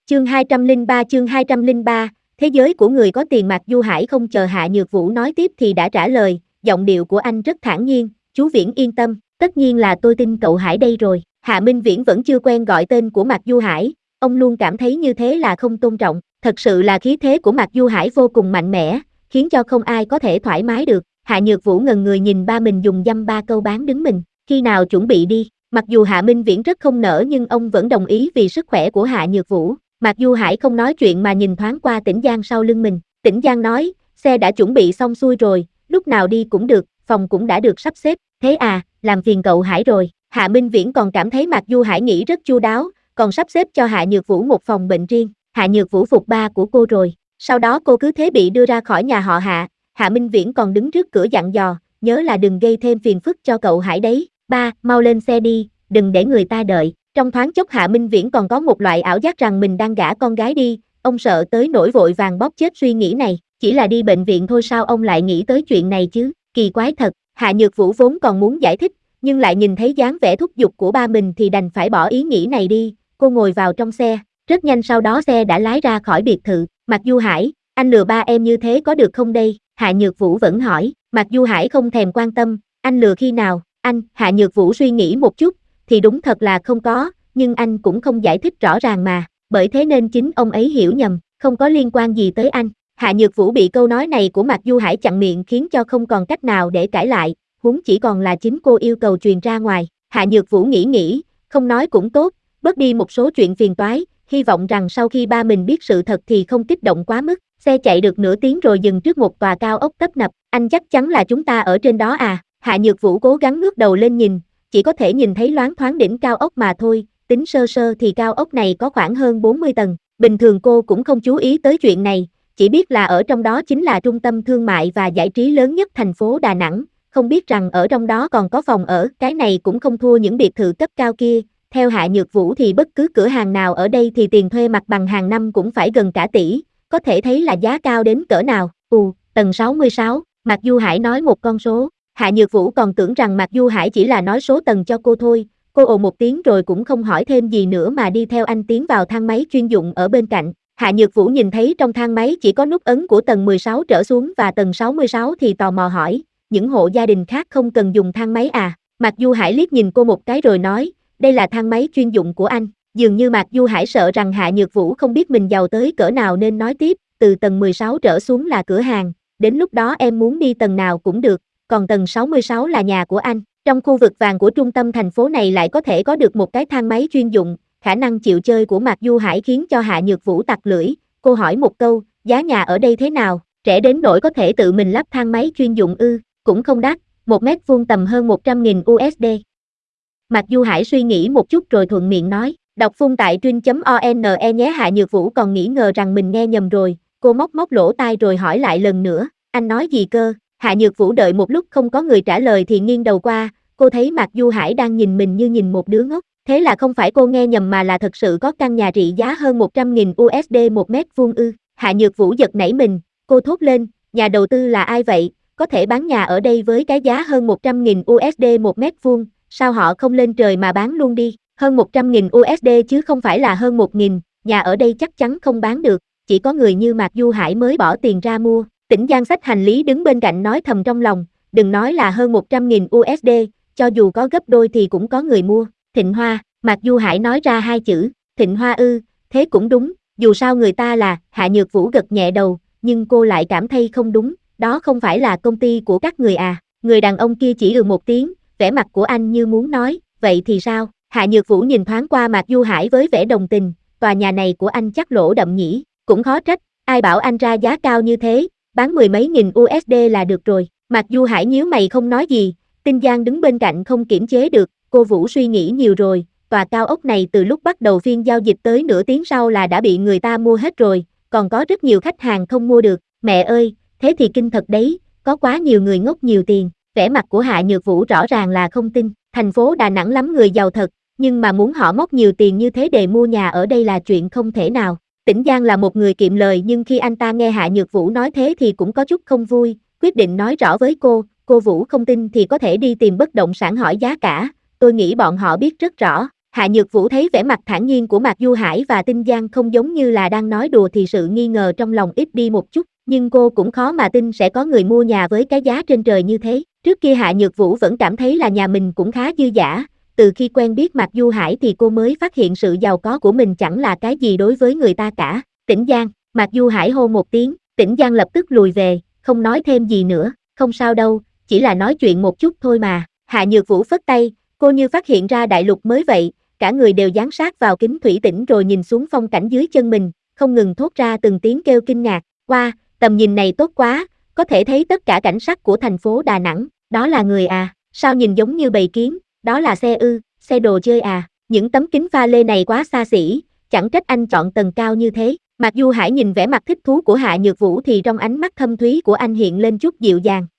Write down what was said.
Chương 203, thế giới của người có tiền. Mạc Du Hải không chờ Hạ Nhược Vũ nói tiếp thì đã trả lời, giọng điệu của anh rất thản nhiên, chú Viễn yên tâm, tất nhiên là tôi tin cậu Hải đây rồi. Hạ Minh Viễn vẫn chưa quen gọi tên của Mạc Du Hải, ông luôn cảm thấy như thế là không tôn trọng, thật sự là khí thế của Mạc Du Hải vô cùng mạnh mẽ, khiến cho không ai có thể thoải mái được. Hạ Nhược Vũ ngần người nhìn ba mình dùng dăm ba câu bán đứng mình, khi nào chuẩn bị đi. Mặc dù Hạ Minh Viễn rất không nỡ nhưng ông vẫn đồng ý vì sức khỏe của Hạ Nhược Vũ. Mạc Du Hải không nói chuyện mà nhìn thoáng qua Tĩnh Giang sau lưng mình. Tĩnh Giang nói, xe đã chuẩn bị xong xuôi rồi, lúc nào đi cũng được, phòng cũng đã được sắp xếp. Thế à, làm phiền cậu Hải rồi. Hạ Minh Viễn còn cảm thấy Mạc Du Hải nghĩ rất chu đáo, còn sắp xếp cho Hạ Nhược Vũ một phòng bệnh riêng. Hạ Nhược Vũ phục ba của cô rồi. Sau đó cô cứ thế bị đưa ra khỏi nhà họ Hạ. Hạ Minh Viễn còn đứng trước cửa dặn dò, nhớ là đừng gây thêm phiền phức cho cậu Hải đấy. Ba, mau lên xe đi, đừng để người ta đợi. Trong thoáng chốc Hạ Minh Viễn còn có một loại ảo giác rằng mình đang gả con gái đi, ông sợ tới nỗi vội vàng bóp chết suy nghĩ này, chỉ là đi bệnh viện thôi sao ông lại nghĩ tới chuyện này chứ, kỳ quái thật. Hạ Nhược Vũ vốn còn muốn giải thích, nhưng lại nhìn thấy dáng vẻ thúc giục của ba mình thì đành phải bỏ ý nghĩ này đi, cô ngồi vào trong xe, rất nhanh sau đó xe đã lái ra khỏi biệt thự. Mạc Du Hải, anh lừa ba em như thế có được không đây? Hạ Nhược Vũ vẫn hỏi. Mạc Du Hải không thèm quan tâm, anh lừa khi nào, anh? Hạ Nhược Vũ suy nghĩ một chút, thì đúng thật là không có, nhưng anh cũng không giải thích rõ ràng mà, bởi thế nên chính ông ấy hiểu nhầm, không có liên quan gì tới anh. Hạ Nhược Vũ bị câu nói này của Mạc Du Hải chặn miệng khiến cho không còn cách nào để cãi lại, huống chỉ còn là chính cô yêu cầu truyền ra ngoài. Hạ Nhược Vũ nghĩ, không nói cũng tốt, bớt đi một số chuyện phiền toái, hy vọng rằng sau khi ba mình biết sự thật thì không kích động quá mức. Xe chạy được nửa tiếng rồi dừng trước một tòa cao ốc tấp nập, anh chắc chắn là chúng ta ở trên đó à? Hạ Nhược Vũ cố gắng ngước đầu lên nhìn, chỉ có thể nhìn thấy loáng thoáng đỉnh cao ốc mà thôi, tính sơ sơ thì cao ốc này có khoảng hơn 40 tầng, bình thường cô cũng không chú ý tới chuyện này, chỉ biết là ở trong đó chính là trung tâm thương mại và giải trí lớn nhất thành phố Đà Nẵng, không biết rằng ở trong đó còn có phòng ở, cái này cũng không thua những biệt thự cấp cao kia. Theo Hạ Nhược Vũ thì bất cứ cửa hàng nào ở đây thì tiền thuê mặt bằng hàng năm cũng phải gần cả tỷ, có thể thấy là giá cao đến cỡ nào. Tầng 66, Mạc Du Hải nói một con số. Hạ Nhược Vũ còn tưởng rằng Mạc Du Hải chỉ là nói số tầng cho cô thôi, cô ồ một tiếng rồi cũng không hỏi thêm gì nữa mà đi theo anh tiến vào thang máy chuyên dụng ở bên cạnh. Hạ Nhược Vũ nhìn thấy trong thang máy chỉ có nút ấn của tầng 16 trở xuống và tầng 66 thì tò mò hỏi, những hộ gia đình khác không cần dùng thang máy à? Mạc Du Hải liếc nhìn cô một cái rồi nói, đây là thang máy chuyên dụng của anh. Dường như Mạc Du Hải sợ rằng Hạ Nhược Vũ không biết mình giàu tới cỡ nào nên nói tiếp, từ tầng 16 trở xuống là cửa hàng, đến lúc đó em muốn đi tầng nào cũng được, còn tầng 66 là nhà của anh. Trong khu vực vàng của trung tâm thành phố này lại có thể có được một cái thang máy chuyên dụng, khả năng chịu chơi của Mạc Du Hải khiến cho Hạ Nhược Vũ tặc lưỡi, cô hỏi một câu, giá nhà ở đây thế nào, rẻ đến nỗi có thể tự mình lắp thang máy chuyên dụng ư? Cũng không đắt, 1 mét vuông tầm hơn 100.000 USD. Mạc Du Hải suy nghĩ một chút rồi thuận miệng nói, đọc phun tại truyện.one nhé. Hạ Nhược Vũ còn nghĩ ngờ rằng mình nghe nhầm rồi, cô móc lỗ tai rồi hỏi lại lần nữa, anh nói gì cơ? Hạ Nhược Vũ đợi một lúc không có người trả lời thì nghiêng đầu qua, cô thấy Mạc Du Hải đang nhìn mình như nhìn một đứa ngốc, thế là không phải cô nghe nhầm mà là thật sự có căn nhà trị giá hơn 100.000 USD 1 mét vuông ư? Hạ Nhược Vũ giật nảy mình, cô thốt lên, nhà đầu tư là ai vậy, có thể bán nhà ở đây với cái giá hơn 100.000 USD 1 mét vuông, sao họ không lên trời mà bán luôn đi, hơn 100.000 USD chứ không phải là hơn 1.000, nhà ở đây chắc chắn không bán được, chỉ có người như Mạc Du Hải mới bỏ tiền ra mua. Tĩnh Giang xách hành lý đứng bên cạnh nói thầm trong lòng, đừng nói là hơn 100.000 USD, cho dù có gấp đôi thì cũng có người mua. Thịnh Hoa, Mạc Du Hải nói ra hai chữ, Thịnh Hoa ư, thế cũng đúng, dù sao người ta là, Hạ Nhược Vũ gật nhẹ đầu, nhưng cô lại cảm thấy không đúng, đó không phải là công ty của các người à? Người đàn ông kia chỉ một tiếng, vẻ mặt của anh như muốn nói, vậy thì sao? Hạ Nhược Vũ nhìn thoáng qua Mạc Du Hải với vẻ đồng tình, tòa nhà này của anh chắc lỗ đậm nhỉ, cũng khó trách, ai bảo anh ra giá cao như thế, bán 10 mấy nghìn USD là được rồi. Mạc Du Hải nhíu mày không nói gì, Tinh Giang đứng bên cạnh không kiểm chế được, cô Vũ suy nghĩ nhiều rồi, tòa cao ốc này từ lúc bắt đầu phiên giao dịch tới nửa tiếng sau là đã bị người ta mua hết rồi, còn có rất nhiều khách hàng không mua được, mẹ ơi, thế thì kinh thật đấy, có quá nhiều người ngốc nhiều tiền. Vẻ mặt của Hạ Nhược Vũ rõ ràng là không tin, thành phố Đà Nẵng lắm người giàu thật, nhưng mà muốn họ móc nhiều tiền như thế để mua nhà ở đây là chuyện không thể nào. Tĩnh Giang là một người kiệm lời nhưng khi anh ta nghe Hạ Nhược Vũ nói thế thì cũng có chút không vui, quyết định nói rõ với cô Vũ không tin thì có thể đi tìm bất động sản hỏi giá cả, tôi nghĩ bọn họ biết rất rõ. Hạ Nhược Vũ thấy vẻ mặt thản nhiên của Mạc Du Hải và Tinh Giang không giống như là đang nói đùa thì sự nghi ngờ trong lòng ít đi một chút, nhưng cô cũng khó mà tin sẽ có người mua nhà với cái giá trên trời như thế. Trước kia Hạ Nhược Vũ vẫn cảm thấy là nhà mình cũng khá dư dả, từ khi quen biết Mạc Du Hải thì cô mới phát hiện sự giàu có của mình chẳng là cái gì đối với người ta cả. Tĩnh Giang, Mạc Du Hải hô một tiếng, Tĩnh Giang lập tức lùi về, không nói thêm gì nữa, không sao đâu, chỉ là nói chuyện một chút thôi mà. Hạ Nhược Vũ phất tay, cô như phát hiện ra đại lục mới vậy, cả người đều dán sát vào kính thủy tinh rồi nhìn xuống phong cảnh dưới chân mình, không ngừng thốt ra từng tiếng kêu kinh ngạc. Wow, tầm nhìn này tốt quá, có thể thấy tất cả cảnh sắc của thành phố Đà Nẵng. Đó là người à, sao nhìn giống như bầy kiến, đó là xe ư, xe đồ chơi à, những tấm kính pha lê này quá xa xỉ, chẳng trách anh chọn tầng cao như thế. Mạc Du Hải nhìn vẻ mặt thích thú của Hạ Nhược Vũ thì trong ánh mắt thâm thúy của anh hiện lên chút dịu dàng.